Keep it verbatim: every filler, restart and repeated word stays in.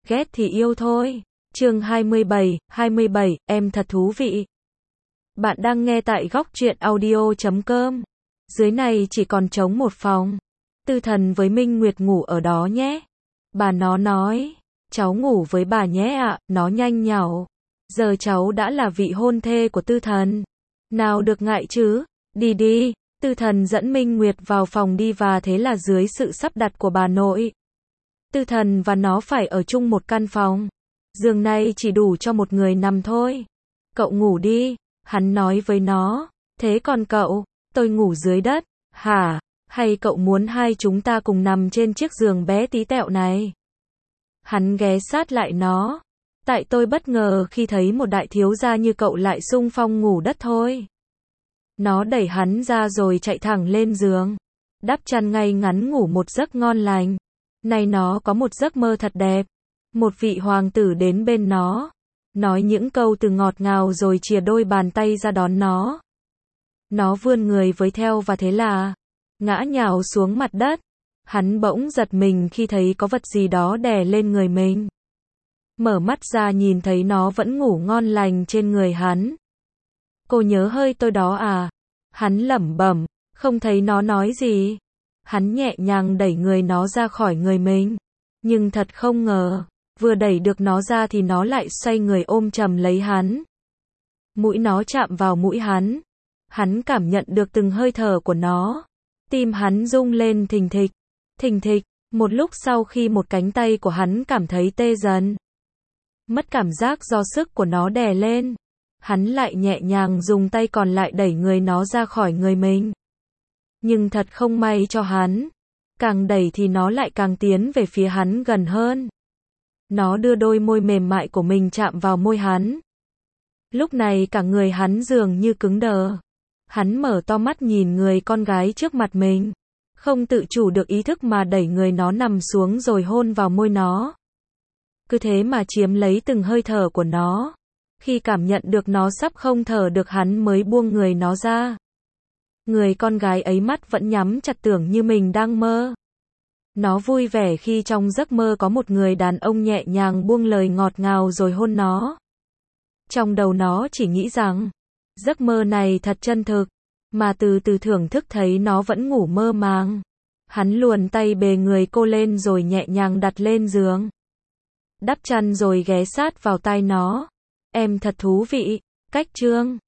ghét thì yêu thôi. Chương hai mươi bảy, hai mươi bảy, em thật thú vị. Bạn đang nghe tại góc truyện audio chấm com. Dưới này chỉ còn trống một phòng. Tư Thần với Minh Nguyệt ngủ ở đó nhé. Bà nó nói, cháu ngủ với bà nhé ạ, nó nhanh nhảu. Giờ cháu đã là vị hôn thê của Tư Thần. Nào được ngại chứ, đi đi. Tư Thần dẫn Minh Nguyệt vào phòng đi và thế là dưới sự sắp đặt của bà nội. Tư Thần và nó phải ở chung một căn phòng. Giường này chỉ đủ cho một người nằm thôi. Cậu ngủ đi, hắn nói với nó. Thế còn cậu, tôi ngủ dưới đất, hả? Hay cậu muốn hai chúng ta cùng nằm trên chiếc giường bé tí tẹo này? Hắn ghé sát lại nó. Tại tôi bất ngờ khi thấy một đại thiếu gia như cậu lại xung phong ngủ đất thôi. Nó đẩy hắn ra rồi chạy thẳng lên giường. Đắp chăn ngay ngắn ngủ một giấc ngon lành. Nay nó có một giấc mơ thật đẹp. Một vị hoàng tử đến bên nó. Nói những câu từ ngọt ngào rồi chìa đôi bàn tay ra đón nó. Nó vươn người với theo và thế là ngã nhào xuống mặt đất. Hắn bỗng giật mình khi thấy có vật gì đó đè lên người mình. Mở mắt ra nhìn thấy nó vẫn ngủ ngon lành trên người hắn. Cô nhớ hơi tôi đó à? Hắn lẩm bẩm, không thấy nó nói gì. Hắn nhẹ nhàng đẩy người nó ra khỏi người mình. Nhưng thật không ngờ, vừa đẩy được nó ra thì nó lại xoay người ôm chầm lấy hắn. Mũi nó chạm vào mũi hắn. Hắn cảm nhận được từng hơi thở của nó. Tim hắn rung lên thình thịch, thình thịch. Một lúc sau khi một cánh tay của hắn cảm thấy tê dần. Mất cảm giác do sức của nó đè lên. Hắn lại nhẹ nhàng dùng tay còn lại đẩy người nó ra khỏi người mình. Nhưng thật không may cho hắn. Càng đẩy thì nó lại càng tiến về phía hắn gần hơn. Nó đưa đôi môi mềm mại của mình chạm vào môi hắn. Lúc này cả người hắn dường như cứng đờ. Hắn mở to mắt nhìn người con gái trước mặt mình. Không tự chủ được ý thức mà đẩy người nó nằm xuống rồi hôn vào môi nó. Cứ thế mà chiếm lấy từng hơi thở của nó. Khi cảm nhận được nó sắp không thở được hắn mới buông người nó ra. Người con gái ấy mắt vẫn nhắm chặt tưởng như mình đang mơ. Nó vui vẻ khi trong giấc mơ có một người đàn ông nhẹ nhàng buông lời ngọt ngào rồi hôn nó. Trong đầu nó chỉ nghĩ rằng, giấc mơ này thật chân thực, mà từ từ thưởng thức thấy nó vẫn ngủ mơ màng. Hắn luồn tay bề người cô lên rồi nhẹ nhàng đặt lên giường. Đắp chăn rồi ghé sát vào tai nó. Em thật thú vị, cách chương.